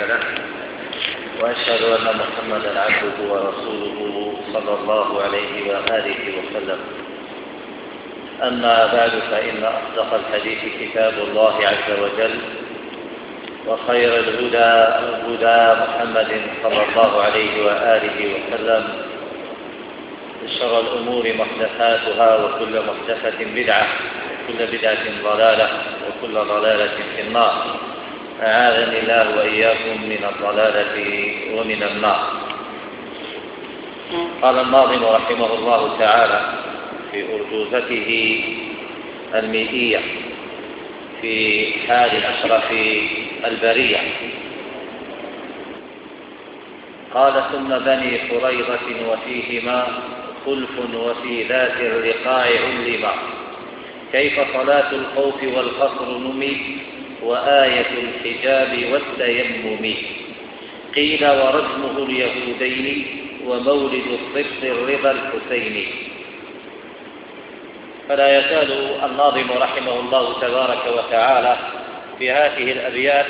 له، وأشهد أن محمدا عبده ورسوله صلى الله عليه وآله وسلم. أما بعد، فإن أصدق الحديث كتاب الله عز وجل، وخير الهدى هدى محمد صلى الله عليه وآله وسلم، وشر الأمور محدثاتها، وكل محدثة بدعة، وكل بدعة ضلالة، وكل ضلالة في النار. أعاذني الله وإياكم من الضلالة ومن النار. قال الناظم رحمه الله تعالى في أرجوزته المئية في حال أشرف البرية، قال: ثم بني قريظة وفيهما خلف، وفي ذات الرقاع علما، كيف صلاة الخوف والقصر نمي، وآية الحجاب والتيمم، قيل ورجمه اليهودين، ومولد الصبط الرضا الحسين. فلا يزال الناظم رحمه الله تبارك وتعالى في هذه الأبيات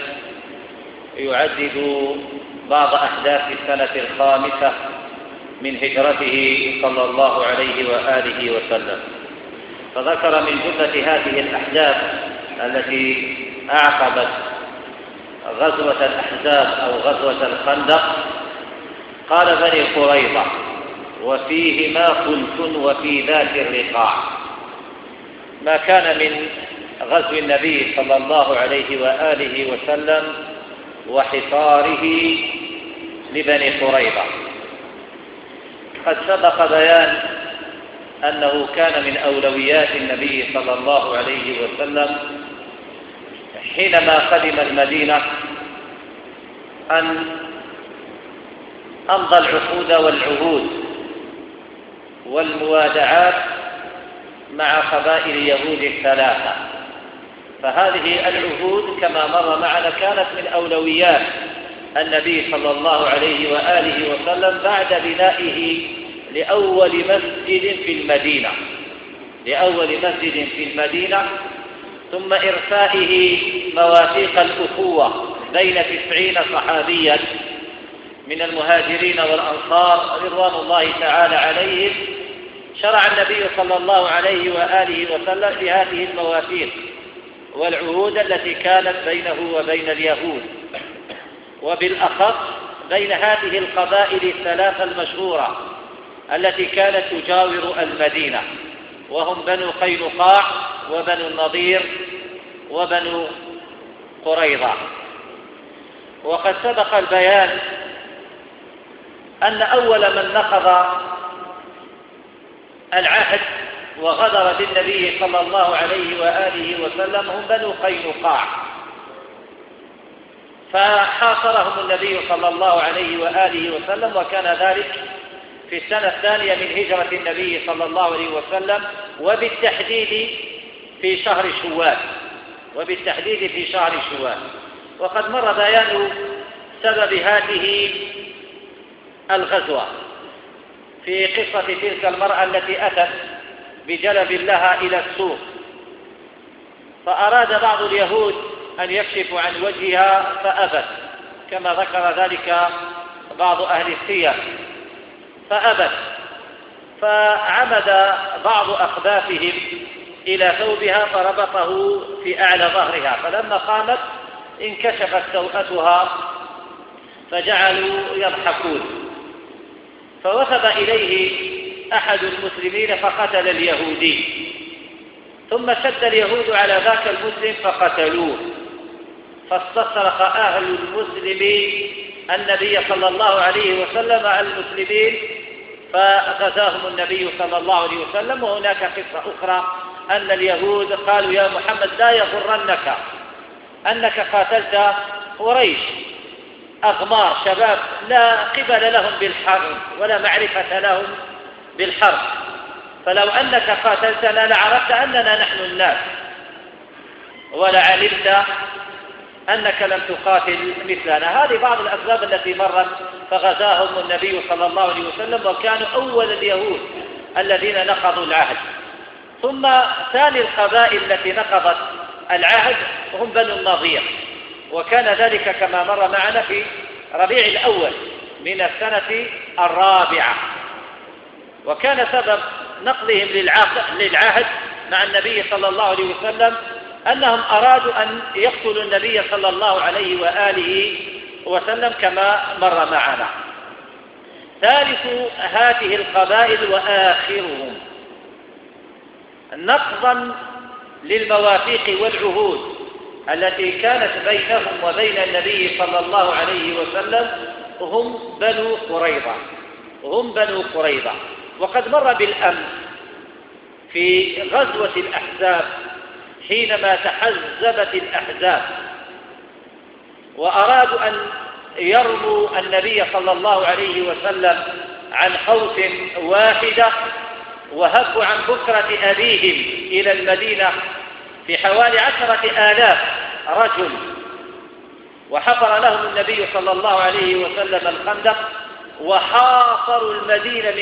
يعدد بعض أحداث السنة الخامسة من هجرته صلى الله عليه وآله وسلم، فذكر من جملة هذه الأحداث التي أعقبت غزوة الأحزاب أو غزوة الخندق، قال: بني قريظة وفيهما خلف، وفي ذات الرقاع. ما كان من غزو النبي صلى الله عليه وآله وسلم وحصاره لبني قريظة. قد سبق بيان أنه كان من أولويات النبي صلى الله عليه وسلم حينما قدم المدينة أن أمضى العقود والعهود والموادعات مع قبائل يهود الثلاثة. فهذه العهود كما مر معنا كانت من أولويات النبي صلى الله عليه وآله وسلم بعد بنائه لأول مسجد في المدينة، ثم إرسائه مواثيق الأخوة بين 90 صحابيا من المهاجرين والأنصار رضوان الله تعالى عليهم. شرع النبي صلى الله عليه وآله وسلم بهذه المواثيق والعهود التي كانت بينه وبين اليهود، وبالأخص بين هذه القبائل الثلاثة المشهورة التي كانت تجاور المدينة، وهم بنو قينقاع وبنو النضير وبنو قريظة. وقد سبق البيان أن أول من نقض العهد وغدر بالنبي صلى الله عليه وآله وسلم هم بنو قينقاع، فحاصرهم النبي صلى الله عليه وآله وسلم، وكان ذلك في السنة الثانية من هجرة النبي صلى الله عليه وسلم، وبالتحديد في شهر شوال. وقد مر بيان سبب هذه الغزوة في قصة تلك المرأة التي أتت بجلب لها إلى السوق، فأراد بعض اليهود أن يكشفوا عن وجهها فأبت، كما ذكر ذلك بعض أهل السير، فأبت، فعمد بعض أخبافهم إلى ثوبها فربطه في أعلى ظهرها، فلما قامت انكشفت سوءتها فجعلوا يضحكون، فوثب إليه أحد المسلمين فقتل اليهودي، ثم شد اليهود على ذاك المسلم فقتلوه، فاستصرخ أهل المسلمين النبي صلى الله عليه وسلم على المسلمين، فغزاهم النبي صلى الله عليه وسلم. وهناك قصة أخرى أن اليهود قالوا: يا محمد لا يغرنك أنك قاتلت قريش، أغمار شباب لا قبل لهم بالحرب ولا معرفة لهم بالحرب، فلو أنك قاتلتنا لعرفت أننا نحن الناس، ولعلمت أنك لم تقاتل مثلنا. هذه بعض الأسباب التي مرت، فغزاهم النبي صلى الله عليه وسلم، وكانوا أول اليهود الذين نقضوا العهد. ثم ثاني القبائل التي نقضت العهد هم بنو النضير، وكان ذلك كما مر معنا في ربيع الأول من السنة الرابعة. وكان سبب نقضهم للعهد مع النبي صلى الله عليه وسلم أنهم أرادوا أن يقتلوا النبي صلى الله عليه وآله وسلم كما مر معنا. ثالث هذه القبائل وآخرهم نقضا للمواثيق والعهود التي كانت بينهم وبين النبي صلى الله عليه وسلم هم بنو قريظة. وقد مر بالأمس في غزوة الأحزاب حينما تحزبت الأحزاب وأرادوا أن يرموا النبي صلى الله عليه وسلم عن خوف واحدة، وهبوا عن بكرة أبيهم إلى المدينة في حوالي 10,000 رجل، وحفر لهم النبي صلى الله عليه وسلم الخندق وحاصروا المدينة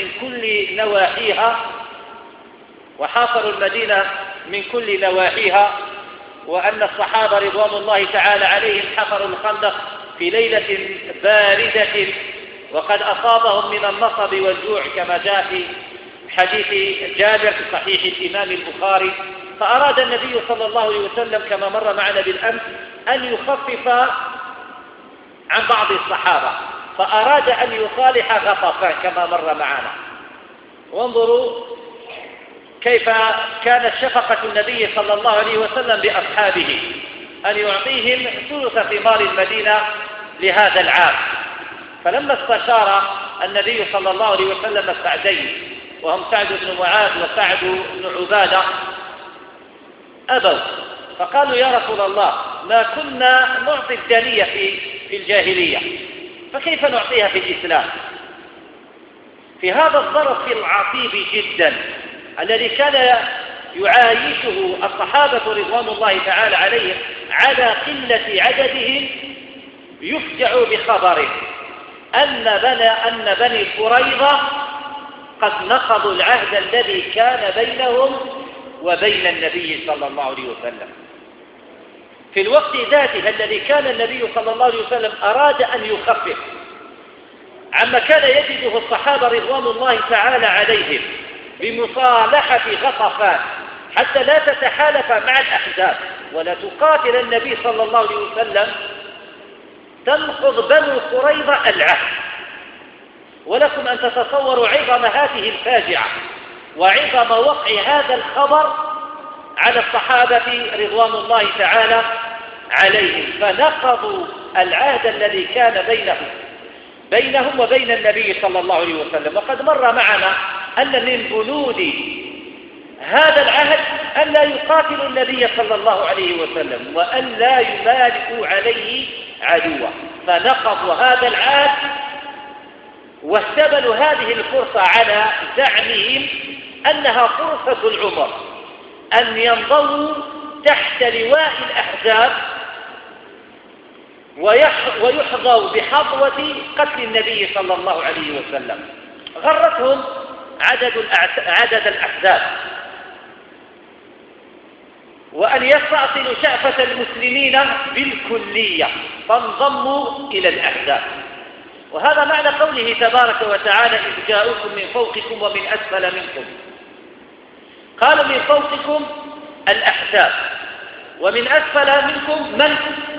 من كل نواحيها. وأن الصحابة رضوان الله تعالى عليهم حفروا الخندق في ليلة باردة وقد أصابهم من النصب والجوع كما جاء في حديث جابر في صحيح الإمام البخاري. فأراد النبي صلى الله عليه وسلم كما مر معنا بالأمس أن يخفف عن بعض الصحابة، فأراد أن يصالح غطفان كما مر معنا. وانظروا كيف كانت شفقة النبي صلى الله عليه وسلم بأصحابه أن يعطيهم ثلث ثمار المدينة لهذا العام. فلما استشار النبي صلى الله عليه وسلم السعدين وهم سعد بن معاذ وسعد بن عبادة أبوا، فقالوا يا رسول الله ما كنا نعطي الدنية في الجاهلية، فكيف نعطيها في الإسلام؟ في هذا الظرف العصيب جدا الذي كان يعايشه الصحابة رضوان الله تعالى عليهم على قلة عددهم، يفجع بخبر أن بني قريظة قد نقضوا العهد الذي كان بينهم وبين النبي صلى الله عليه وسلم. في الوقت ذاته الذي كان النبي صلى الله عليه وسلم أراد أن يخفف عما كان يجده الصحابة رضوان الله تعالى عليهم بمصالحة غطفان حتى لا تتحالف مع الأحزاب ولا تقاتل النبي صلى الله عليه وسلم، تنقض بنو قريظة العهد. ولكم أن تتصوروا عظم هذه الفاجعة وعظم وقع هذا الخبر على الصحابة رضوان الله تعالى عليهم، فنقضوا العهد الذي كان بينهم وبين النبي صلى الله عليه وسلم. وقد مر معنا أن من بنود هذا العهد أن لا يقاتلوا النبي صلى الله عليه وسلم وأن لا يمالكوا عليه عدوا، فنقضوا هذا العهد واستبلوا هذه الفرصة على زعمهم أنها فرصة العمر أن ينضووا تحت لواء الأحزاب ويحظوا بحظوة قتل النبي صلى الله عليه وسلم. غرتهم عدد الأحزاب وأن يستأصلوا شأفة المسلمين بالكلية فانضموا إلى الأحزاب. وهذا معنى قوله تبارك وتعالى إذ جاءوكم من فوقكم ومن أسفل منكم. قالوا من فوقكم الأحزاب ومن أسفل منكم من؟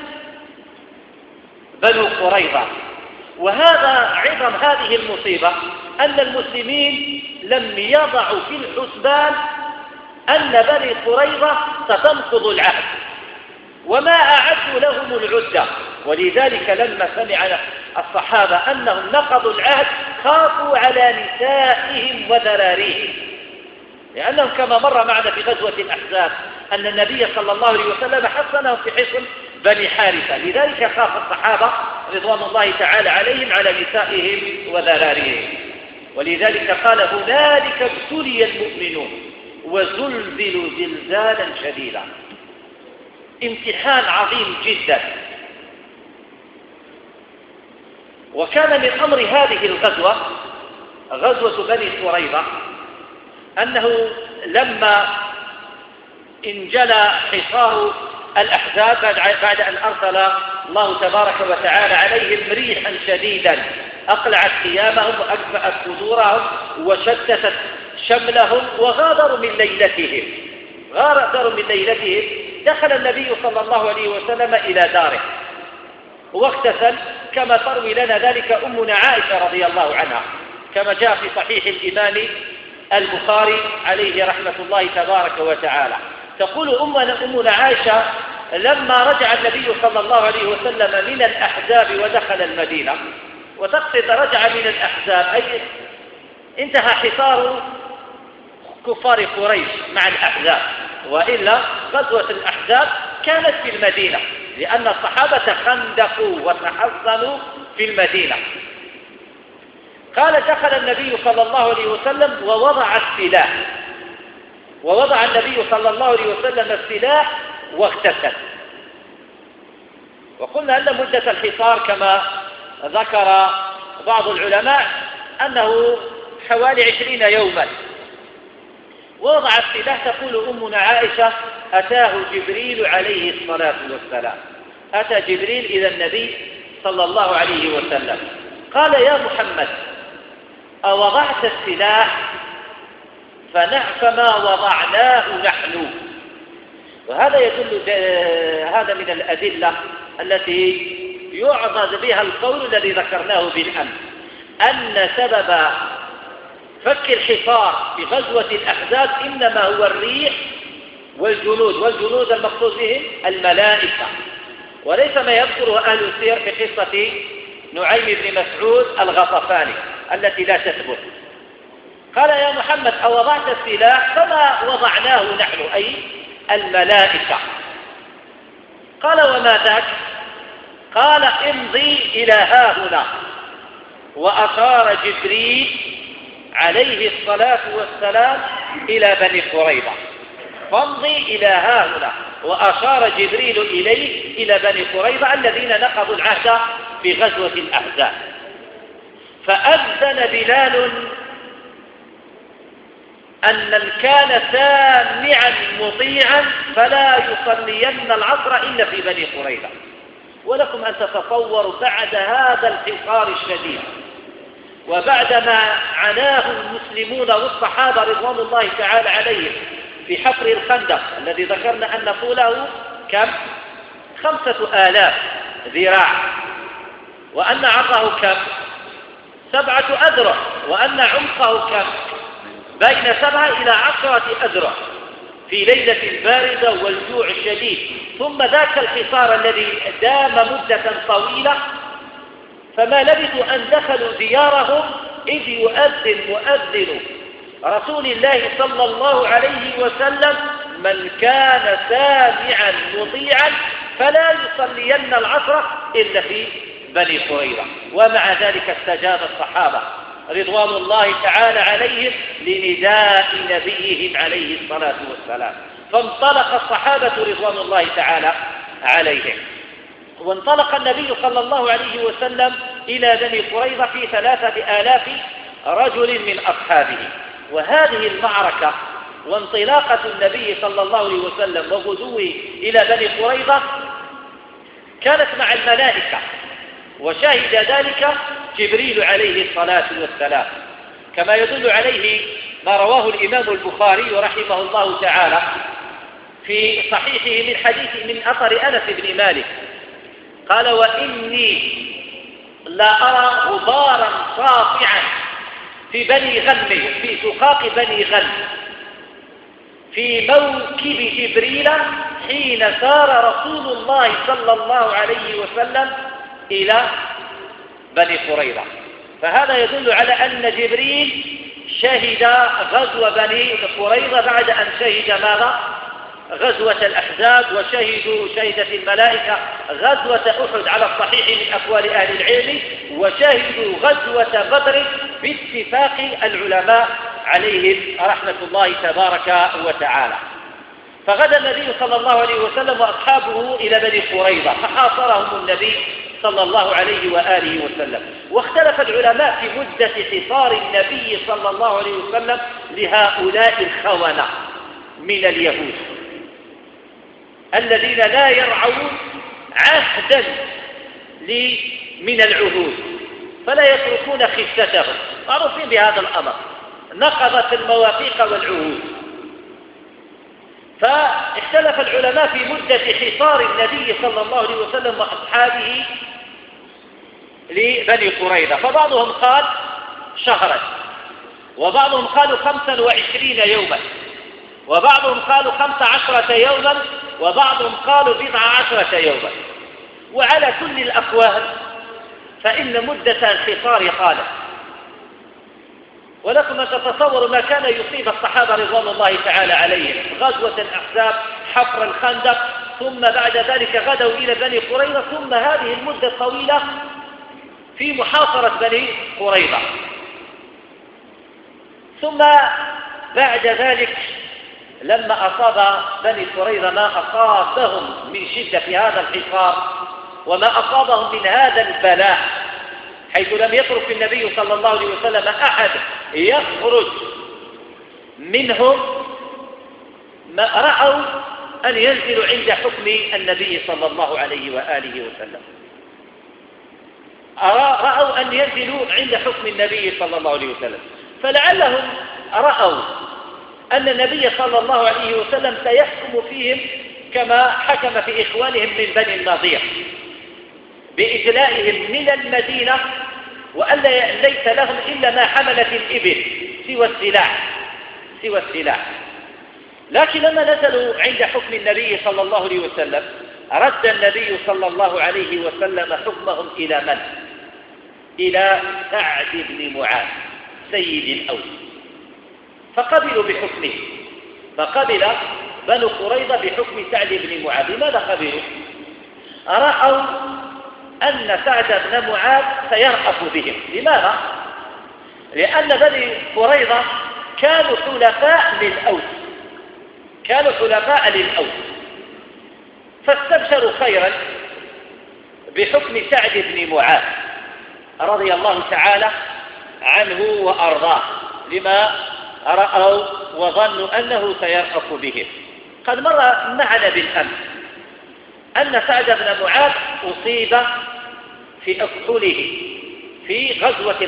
بنو قريظة. وهذا عظم هذه المصيبة أن المسلمين لم يضعوا في الحسبان أن بني قريظة ستنقض العهد وما أعدوا لهم العدة. ولذلك لما سمع الصحابة أنهم نقضوا العهد خافوا على نسائهم وذراريهم، لأنهم كما مر معنا في غزوة الأحزاب أن النبي صلى الله عليه وسلم حصنهم في حصن بني حارثة، لذلك خاف الصحابة رضوان الله تعالى عليهم على نسائهم وذراريهم. ولذلك قال هنالك ابتلي المؤمنون وزلزلوا زلزالا شديدا. امتحان عظيم جدا. وكان من أمر هذه الغزوة غزوة بني قريظة أنه لما انجلى حصار الأحزاب بعد أن أرسل الله تبارك وتعالى عليهم ريحا شديدا أقلعت خيامهم وأكفأت صدورهم وشتتت شملهم وغادروا من ليلتهم. دخل النبي صلى الله عليه وسلم إلى داره واغتسل كما تروي لنا ذلك أمنا عائشة رضي الله عنها، كما جاء في صحيح الإمام البخاري عليه رحمة الله تبارك وتعالى. تقول أمنا عائشة: لما رجع النبي صلى الله عليه وسلم من الأحزاب ودخل المدينة، وتقصد رجع من الأحزاب أي انتهى حصار كفار قريش مع الأحزاب، وإلا غزوة الأحزاب كانت في المدينة لأن الصحابة خندقوا وتحصنوا في المدينة. قال: دخل النبي صلى الله عليه وسلم ووضع النبي صلى الله عليه وسلم السلاح واغتسل. وقلنا أن مدة الحصار كما ذكر بعض العلماء أنه حوالي 20 يوما. ووضع السلاح. تقول أمنا عائشة: أتاه جبريل عليه الصلاة والسلام. أتى جبريل إلى النبي صلى الله عليه وسلم قال: يا محمد، أوضعت السلاح؟ فما وضعناه نحن. وهذا يدل هذا من الأدلة التي يعضد بها القول الذي ذكرناه بالأمس، أن سبب فك الحصار في غزوة الأحزاب إنما هو الريح والجنود المقصود بهم الملائكة، وليس ما يذكره أهل السير في قصة نعيم بن مسعود الغطفاني التي لا تثبت. قال: يا محمد، أوضعت السلاح؟ فما وضعناه نحن أي الملائكة. قال: وما ذاك؟ قال: امضي إلى هاهنا. وأشار جبريل عليه الصلاة والسلام إلى بني قريظة. فامضي إلى هاهنا. وأشار جبريل إليه إلى بني قريظة الذين نقضوا العهد في غزوة الأحزاب. فأذن بلال أن من كان سامعا مطيعا فلا يصلين العصر إلا في بني قريظة. ولكم أن تتصوروا بعد هذا الحصار الشديد وبعد ما عناه المسلمون والصحابة رضوان الله تعالى عليهم في حفر الخندق الذي ذكرنا أن طوله كم؟ 5000 ذراع، وأن عرضه كم؟ 7 أذرع، وأن عمقه كم؟ بين 7 إلى 10 أذرع في ليلة باردة والجوع الشديد. ثم ذاك الحصار الذي دام مدة طويلة، فما لبثوا أن دخلوا ديارهم إذ يؤذن مؤذن رسول الله صلى الله عليه وسلم: من كان سامعا مطيعا فلا يصلين العصر إلا في بني قريظة. ومع ذلك استجاب الصحابة رضوان الله تعالى عليهم لنداء نبيهم عليه الصلاة والسلام، فانطلق الصحابة رضوان الله تعالى عليهم. وانطلق النبي صلى الله عليه وسلم إلى بني قريظة في 3000 رجل من أصحابه. وهذه المعركة وانطلاقة النبي صلى الله عليه وسلم وغدوه إلى بني قريظة كانت مع الملائكة، وشهد ذلك جبريل عليه الصلاة والسلام، كما يدل عليه ما رواه الإمام البخاري رحمه الله تعالى في صحيحه من حديث من أثر أنس بن مالك قال: وإني لا أرى غبارا ساطعا في بني غنم، في سقاق بني غنم، في موكب جبريل حين سار رسول الله صلى الله عليه وسلم إلى بني قريظة. فهذا يدل على أن جبريل شهد غزو بني قريظة بعد أن شهد ماذا؟ غزوة الأحزاب، شهدت الملائكة غزوة أحد على الصحيح من أقوال أهل العلم، وشهدوا غزوة بدر باتفاق العلماء عليهم رحمة الله تبارك وتعالى. فغدا النبي صلى الله عليه وسلم وأصحابه إلى بني قريظة فحاصرهم النبي صلى الله عليه وآله وسلم. واختلف العلماء في مدة حصار النبي صلى الله عليه وسلم لهؤلاء الخونة من اليهود الذين لا يرعون عهدا من العهود، فلا يتركون خستهم، معروفين بهذا الأمر، نقضت المواثيق والعهود. فاختلف العلماء في مدة حصار النبي صلى الله عليه وسلم وأصحابه لبني قريظة، فبعضهم قال شهرا، وبعضهم قالوا 25 يوما، وبعضهم قالوا 15 يوما، وبعضهم قالوا 19 يوما. وعلى كل الأقوال فإن مدة الحصار قالت. ولكم أن تتصوروا ما كان يصيب الصحابة رضوان الله تعالى عليهم: غزوة الأحزاب، حفر الخندق، ثم بعد ذلك غدوا إلى بني قريظة، ثم هذه المدة الطويلة في محاصرة بني قريظة. ثم بعد ذلك لما أصاب بني قريظة ما أصابهم من شدة في هذا الحصار وما أصابهم من هذا البلاء، حيث لم يترك النبي صلى الله عليه وسلم أحد يخرج منهم، ما رأوا أن ينزلوا عند حكم النبي صلى الله عليه وآله وسلم، رأوا أن ينزلوا عند حكم النبي صلى الله عليه وسلم، فلعلهم رأوا أن النبي صلى الله عليه وسلم سيحكم فيهم كما حكم في إخوانهم من بني النضير بإجلائهم من المدينة، وأن ليس لهم إلا ما حملت الإبل سوى السلاح. لكن لما نزلوا عند حكم النبي صلى الله عليه وسلم رد النبي صلى الله عليه وسلم حكمهم إلى من؟ إلى سعد بن معاذ سيد الأوس، فقبلوا بحكمه، فقبل بنو قريظة بحكم سعد بن معاذ. لماذا قبلوا؟ رأوا أن سعد بن معاذ سيرأف بهم. لماذا؟ لأن بني قريظة كانوا حلفاء للأوس، فاستبشروا خيرا بحكم سعد بن معاذ رضي الله تعالى عنه وأرضاه، لما رأوا وظنوا أنه سيرأف بهم. قد مر معنا بالأمس أن سعد بن معاذ أصيب في أكحله في غزوة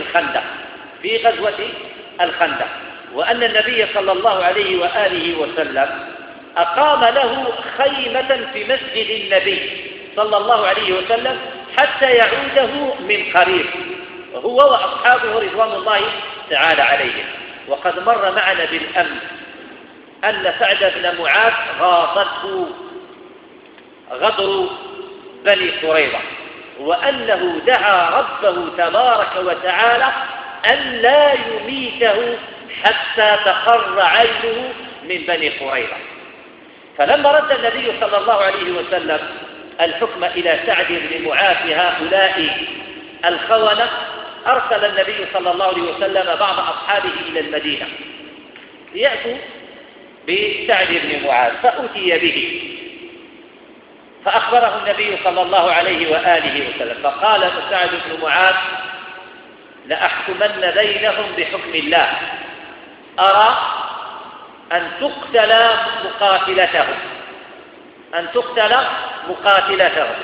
الخندق، وأن النبي صلى الله عليه وآله وسلم أقام له خيمة في مسجد النبي صلى الله عليه وسلم حتى يعوده من قريب، هو وأصحابه رضوان الله تعالى عليهم. وقد مر معنا بالأمس أن سعد بن معاذ غاضته غدر بني قريظة، وأنه دعا ربه تبارك وتعالى أن لا يميته حتى تقر عينه من بني قريظة. فلما رد النبي صلى الله عليه وسلم الحكم إلى سعد بن معاذ هؤلاء الخونة، أرسل النبي صلى الله عليه وسلم بعض أصحابه إلى المدينة ليأتوا بسعد بن معاذ، فأتي به فأخبره النبي صلى الله عليه وآله وسلم، فقال سعد بن معاذ: لأحكمن بينهم بحكم الله، أرى أن تقتل مقاتلتهم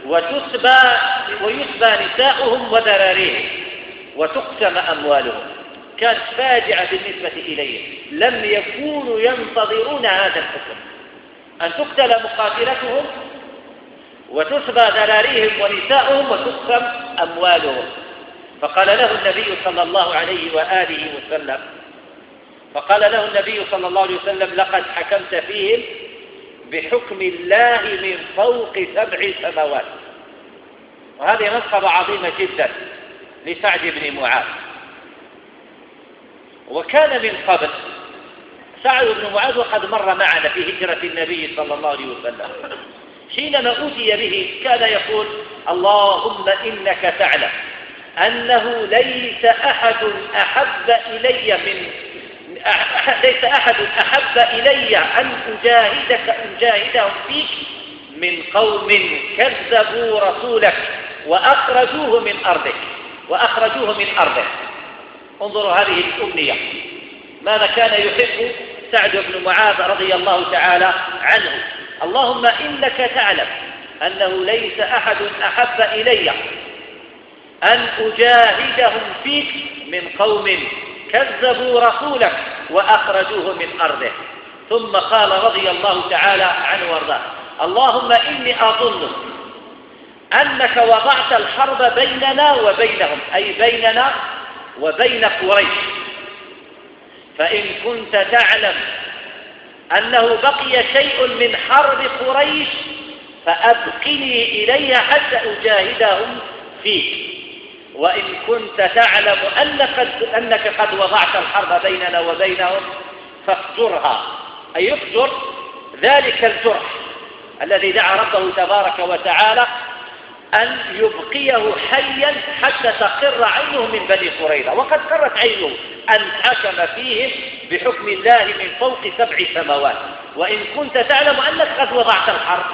ويسبى نساؤهم وذراريهم وتقسم أموالهم. كانت فاجعة بالنسبة إليهم، لم يكونوا ينتظرون هذا الحكم، أن تقتل مقاتلتهم وتسبى ذراريهم ونساؤهم وتقسم أموالهم. فقال له النبي صلى الله عليه وآله وسلم: لقد حكمت فيهم بحكم الله من فوق 7 سماوات. وهذه منقبة عظيمة جدا لسعد بن معاذ. وكان من قبل سعد بن معاذ وقد مر معنا في هجرة النبي صلى الله عليه وسلم، حينما أوتي به كان يقول: اللهم إنك تعلم أنه ليس أحد أحب إلي أن أجاهدهم فيك من قوم كذبوا رسولك وأخرجوه من أرضك. انظروا هذه الأمنية، ماذا كان يحب سعد بن معاذ رضي الله تعالى عنه. اللهم إنك تعلم أنه ليس أحد أحب إلي أن أجاهدهم فيك من قوم كذبوا رسولك وأخرجوه من أرضه. ثم قال رضي الله تعالى عنه وارضاه: اللهم إني أظن أنك وضعت الحرب بيننا وبينهم، أي بيننا وبين قريش، فإن كنت تعلم أنه بقي شيء من حرب قريش فأبقني إليها حتى أجاهدهم فيك، وإن كنت تعلم أنك قد وضعت الحرب بيننا وبينهم فاقدرها، أي اقدر ذلك الجرح الذي دعا ربه تبارك وتعالى أن يبقيه حيا حتى تقر عينه من بني قريظة، وقد قرت عينه أن حكم فيهم بحكم الله من فوق 7 سماوات. وإن كنت تعلم أنك قد وضعت الحرب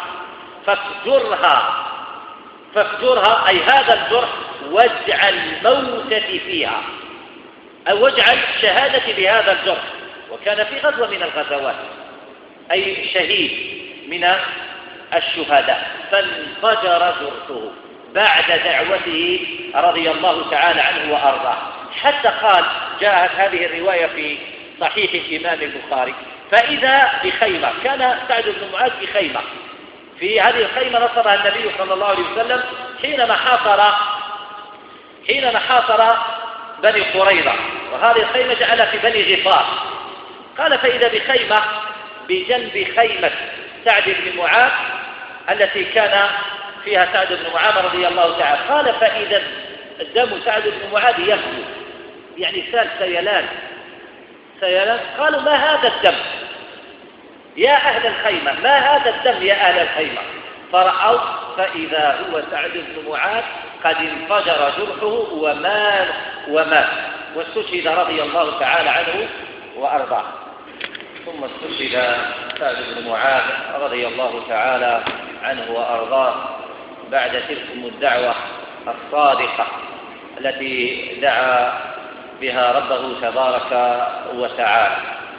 فاقدرها أي هذا الجرح، واجعل موتتي فيها، أو واجعل شهادتي بهذا الجرح. وكان في غزوة من الغزوات، أي شهيد من الشهداء، فانفجر جرحه بعد دعوته رضي الله تعالى عنه وأرضاه، حتى قال جاءت هذه الرواية في صحيح الإمام البخاري: فإذا بخيمة، كان سعد بن معاذ بخيمة، في هذه الخيمة نصبها النبي صلى الله عليه وسلم حينما حاصر بني قريظة، وهذه الخيمة جعلها في بني غفار. قال: فإذا بخيمة بجنب خيمة سعد بن معاذ التي كان فيها سعد بن معاذ رضي الله تعالى. قال: فإذا الدم سعد بن معاذ يغلو، يعني سال سيلان. قالوا: ما هذا الدم يا أهل الخيمة؟ ما هذا الدم يا أهل الخيمة؟ فرأوا فإذا هو سعد بن معاذ قد انفجر جرحه ومات واستشهد رضي الله تعالى عنه وأرضاه. ثم استشهد سعد بن معاذ رضي الله تعالى عنه وأرضاه بعد تلكم الدعوة الصادقة التي دعا بها ربه تبارك وتعالى.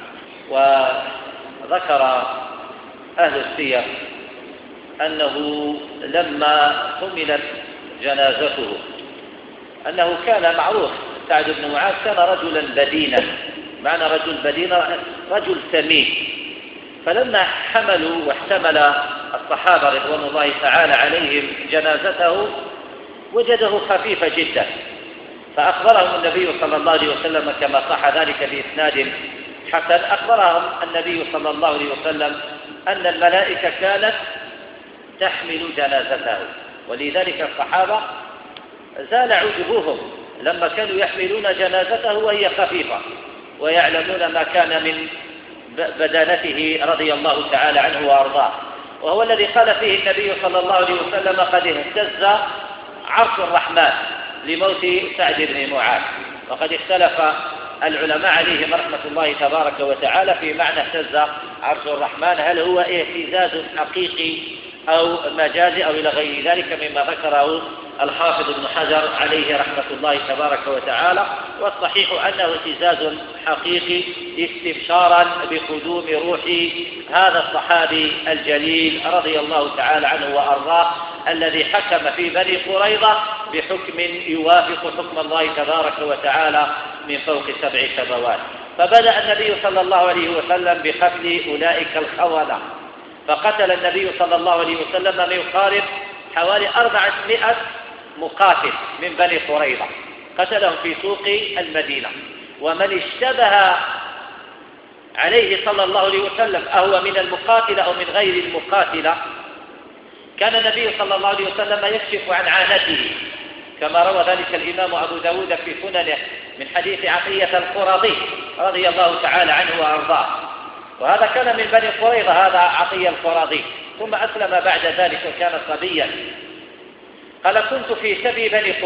وذكر أهل السير أنه لما حملت جنازته أنه كان معروف سعد بن معاذ كان رجلا بدينا، معنى رجل بدين رجل سمين، فلما حملوا واحتمل الصحابة رضوان الله تعالى عليهم جنازته وجده خفيفة جدا، فأخبرهم النبي صلى الله عليه وسلم كما صح ذلك بإسناد حسن، أخبرهم النبي صلى الله عليه وسلم أن الملائكة كانت تحمل جنازته، ولذلك الصحابة زال عجبهم لما كانوا يحملون جنازته وهي خفيفة ويعلمون ما كان من بدانته رضي الله تعالى عنه وأرضاه. وهو الذي قال فيه النبي صلى الله عليه وسلم: قد اهتز عرش الرحمن لموت سعد بن معاذ. وقد اختلف العلماء عليهم رحمة الله تبارك وتعالى في معنى اهتز عرش الرحمن، هل هو اهتزاز حقيقي أو مجازي أو إلى غير ذلك مما ذكره الحافظ ابن حجر عليه رحمة الله تبارك وتعالى. والصحيح أنه اهتزاز حقيقي استبشارا بقدوم روح هذا الصحابي الجليل رضي الله تعالى عنه وأرضاه، الذي حكم في بني قريظة بحكم يوافق حكم الله تبارك وتعالى من فوق 7 سماوات. فبدأ النبي صلى الله عليه وسلم بقتل أولئك الخونة، فقتل النبي صلى الله عليه وسلم ما يقارب حوالي 400 مقاتل من بني قريظة، قتلهم في سوق المدينة. ومن اشتبه عليه صلى الله عليه وسلم أهو من المقاتلة أو من غير المقاتلة، كان النبي صلى الله عليه وسلم يكشف عن عانته، كما روى ذلك الإمام أبو داود في سننه من حديث عطية القرظي رضي الله تعالى عنه وأرضاه. وهذا كان من بني قريظة، هذا عطية القرظي، ثم أسلم بعد ذلك وكان صبيا. قال: كنت في سبي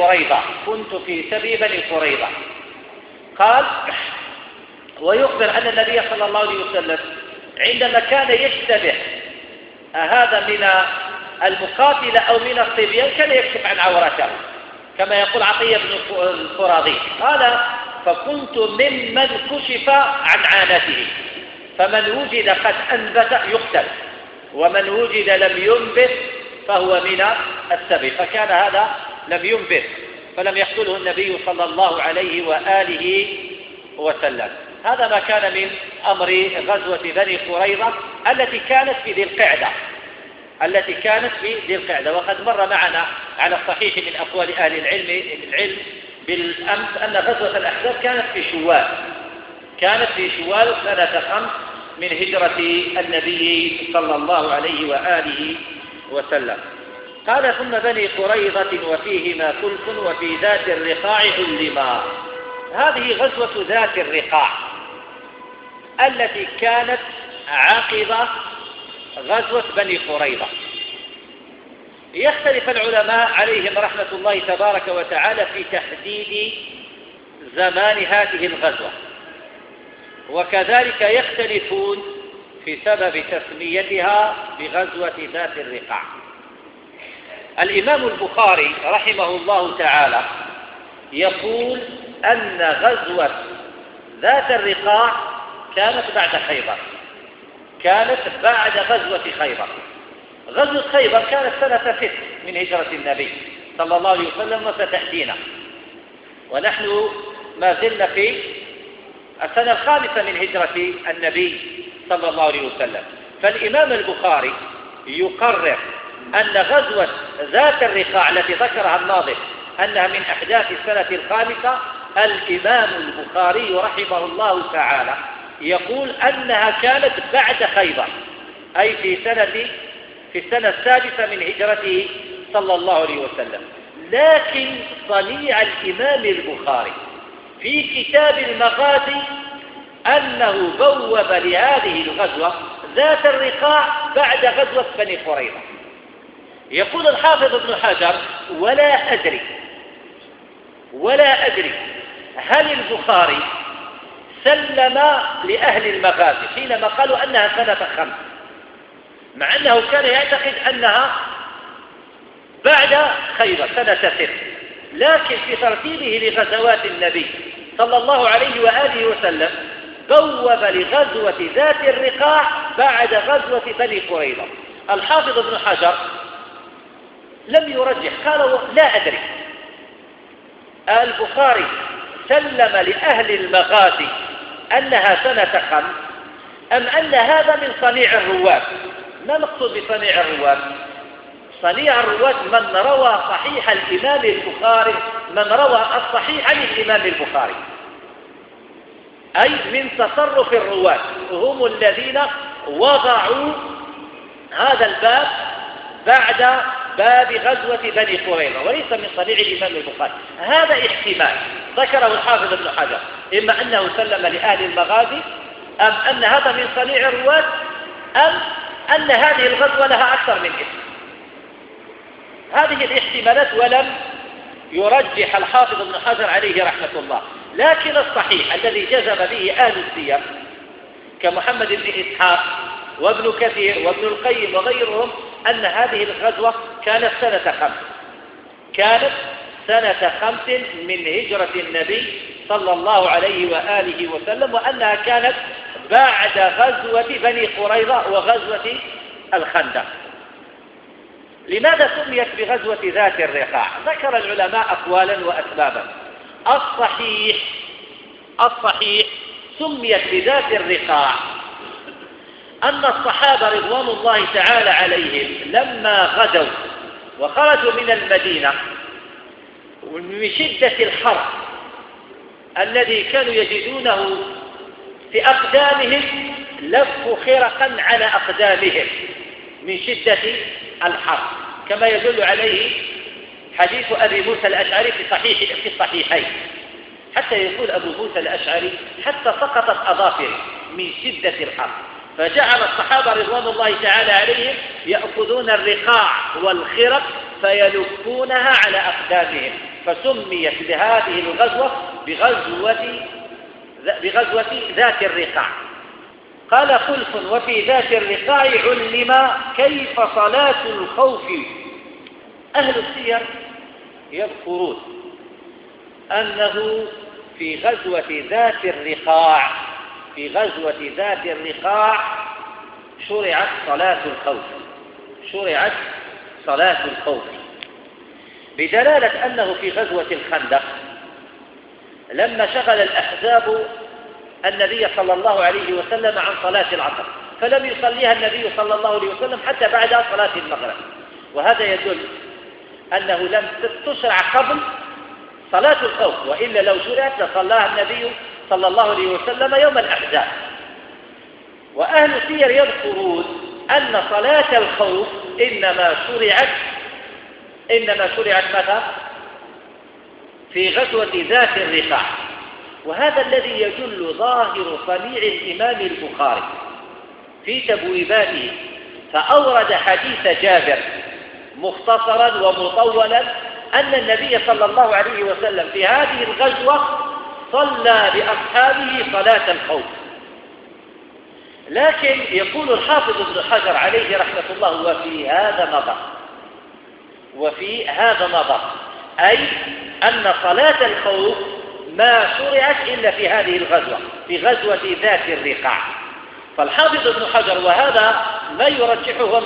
بني قريظة. قال: ويخبر أن النبي صلى الله عليه وسلم عندما كان يشتبه هذا من المقاتل أو من الصبيان كان يكشف عن عورته، كما يقول عطية بن القرظي. قال: فكنت ممن كشف عن عانته، فمن وجد قد أنبت يقتل، ومن وجد لم ينبت فهو من السبي، فكان هذا لم ينبت فلم يقتله النبي صلى الله عليه وآله وسلم. هذا ما كان من أمر غزوة بني قريظة التي كانت في ذي القعدة. وقد مر معنا على الصحيح من أقوال أهل العلم بالأمس أن غزوة الأحزاب كانت في شوال سنة 5 من هجرة النبي صلى الله عليه وآله وسلم. قال ثم بني قريظة وفيهما ثلث وفي ذات الرقاع علما. هذه غزوة ذات الرقاع التي كانت عقب غزوة بني قريظة. يختلف العلماء عليهم رحمة الله تبارك وتعالى في تحديد زمان هذه الغزوة، وكذلك يختلفون في سبب تسميتها بغزوة ذات الرقاع. الإمام البخاري رحمه الله تعالى يقول أن غزوة ذات الرقاع كانت بعد غزوة خيبر. غزوة خيبر كانت سنة 6 من هجرة النبي صلى الله عليه وسلم، وستأتينا ونحن ما زلنا في السنة 5 من هجرة النبي صلى الله عليه وسلم. فالإمام البخاري يقرر أن غزوة ذات الرقاع التي ذكرها الناظم أنها من أحداث السنة 5، الإمام البخاري رحمه الله تعالى يقول أنها كانت بعد خيبر، أي في السنة 6 من هجرته صلى الله عليه وسلم. لكن صنيع الإمام البخاري في كتاب المغازي أنه بوب لهذه الغزوة ذات الرقاع بعد غزوة بني قريظة. يقول الحافظ ابن حجر ولا أدري هل البخاري سلم لأهل المغازي حينما قالوا أنها سنة 5، مع أنه كان يعتقد أنها بعد خيبر سنة 6، لكن في ترتيبه لغزوات النبي صلى الله عليه وآله وسلم بوب لغزوة ذات الرقاع بعد غزوة بني قريظة. الحافظ ابن حجر لم يرجح، قال لا أدري البخاري سلم لأهل المغازي أنها سنة 5 أم أن هذا من صنيع الرواة. ما نقصد بصنيع الرواة؟ صنيع الرواة من روى صحيح الإمام البخاري، من روى الصحيح عن الإمام البخاري، أي من تصرف الرواة، هم الذين وضعوا هذا الباب بعد باب غزوة بني قريظة، وليس من صنيع الإمام البخاري. هذا احتمال ذكره الحافظ ابن حجر، إما أنه سلم لأهل المغازي، أم أن هذا من صنيع الرواة، أم أن هذه الغزوة لها أكثر من اسم. هذه الاحتمالات ولم يرجح الحافظ ابن حجر عليه رحمة الله. لكن الصحيح الذي جزم به أهل السير كمحمد بن إسحاق وابن كثير وابن القيم وغيرهم أن هذه الغزوة كانت سنة 5 من هجرة النبي صلى الله عليه وآله وسلم، وأنها كانت بعد غزوة بني قريظة وغزوة الخندق. لماذا سميت بغزوة ذات الرقاع؟ ذكر العلماء أقوالا وأسبابا. الصحيح سميت بذات الرقاع أن الصحابة رضوان الله تعالى عليهم لما غدوا وخرجوا من المدينة من شدة الحر الذي كانوا يجدونه في أقدامهم، لفوا خرقا على أقدامهم من شدة الحر، كما يدل عليه حديث أبي موسى الأشعري في الصحيحين، حتى يقول أبو موسى الأشعري حتى سقطت أظافره من شدة الحر. فجعل الصحابة رضوان الله تعالى عليهم يأخذون الرقاع والخرق فيلفونها على أقدامهم، فسميت بهذه الغزوة بغزوة ذات الرقاع. قال خلف وفي ذات الرقاع علم كيف صلاة الخوف. أهل السير يذكرون أنه في غزوة شرعت صلاة صلاة الخوف، بدلالة أنه في غزوة الخندق لما شغل الأحزاب النبي صلى الله عليه وسلم عن صلاة العصر فلم يصليها النبي صلى الله عليه وسلم حتى بعد صلاة المغرب، وهذا يدل أنه لم تشرع قبل صلاة الخوف، وإلا لو شرعت لصلاها النبي صلى الله عليه وسلم يوم الأحزاب. وأهل السير يذكرون أن صلاة الخوف إنما شرعت متى؟ في غزوة ذات الرقاع، وهذا الذي يدل ظاهر صنيع الإمام البخاري في تبويباته، فأورد حديث جابر مختصرا ومطولا أن النبي صلى الله عليه وسلم في هذه الغزوة صلى بأصحابه صلاة الخوف. لكن يقول الحافظ ابن حجر عليه رحمة الله وفي هذا نظر، أي أن صلاة الخوف ما شرعت إلا في هذه الغزوة، في غزوة ذات الرقاع. فالحافظ ابن حجر، وهذا ما يرجحه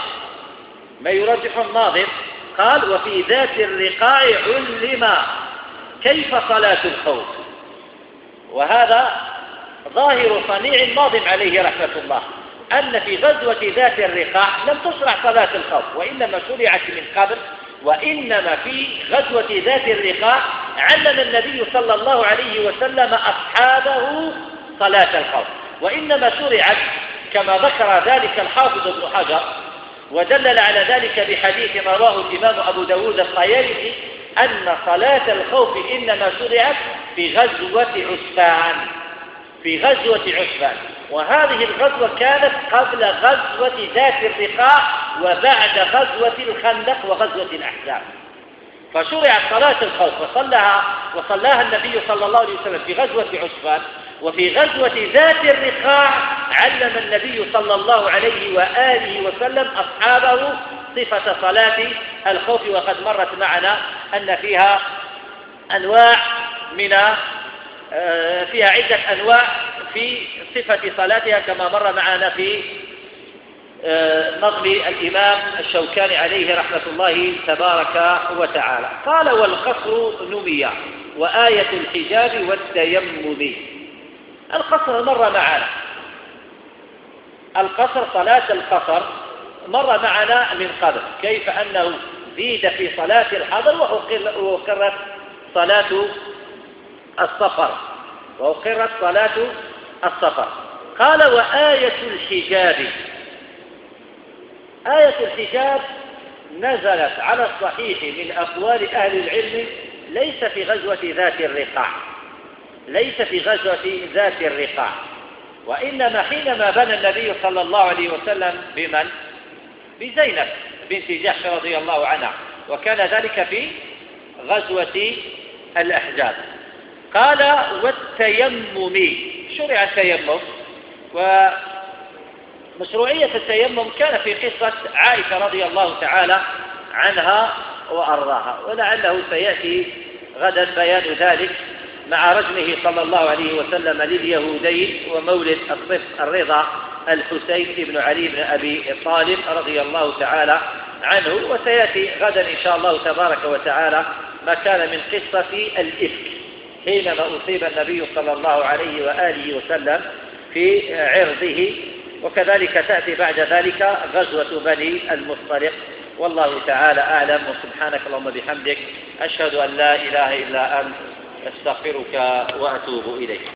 الناظم، قال وفي ذات الرقاع علم كيف صلاة الخوف، وهذا ظاهر صنيع الناظم عليه رحمة الله، أن في غزوة ذات الرقاع لم تشرع صلاة الخوف، وإنما شرعت من قبل، وإنما في غزوة ذات الرقاع علم النبي صلى الله عليه وسلم أصحابه صلاة الخوف، وإنما شرعت كما ذكر ذلك الحافظ ابن حجر ودلل على ذلك بحديث ما رواه الإمام أبو داود الطيالسي أن صلاة الخوف إنما شرعت في غزوة عسفان، وهذه الغزوة كانت قبل غزوة ذات الرقاع وبعد غزوة الخندق وغزوة الأحزاب، فشرعت صلاة الخوف وصلاها النبي صلى الله عليه وسلم في غزوة عسفان. وفي غزوة ذات الرقاع علم النبي صلى الله عليه وآله وسلم أصحابه صفة صلاة الخوف، وقد مرت معنا أن فيها عدة أنواع في صفة صلاتها كما مر معنا في نظم الإمام الشوكاني عليه رحمة الله تبارك وتعالى. قال والقصر نمي وآية الحجاب والتيمم. القصر مر معنا، صلاة القصر مر معنا من قبل، كيف أنه زيد في صلاة الحضر وأقرت صلاة السفر. قال وآية الحجاب. آية الحجاب نزلت على الصحيح من أقوال أهل العلم ليس في غزوة ذات الرقاع، وإنما حينما بنى النبي صلى الله عليه وسلم بزينب بنت جحش رضي الله عنها، وكان ذلك في غزوة الأحزاب. قال والتيمم. شرع التيمم، ومشروعية التيمم كان في قصة عائشة رضي الله تعالى عنها وأرضاها، ولعله سيأتي غدا بيان ذلك مع رجمه صلى الله عليه وسلم لليهودين ومولد الطفل الرضا الحسين بن علي بن أبي طالب رضي الله تعالى عنه. وسيأتي غدا إن شاء الله تبارك وتعالى ما كان من قصة الإفك حينما أصيب النبي صلى الله عليه وآله وسلم في عرضه، وكذلك تأتي بعد ذلك غزوة بني المصطلق. والله تعالى أعلم، وسبحانك اللهم بحمدك أشهد أن لا إله إلا أنت أستغفرك وأتوب إليك.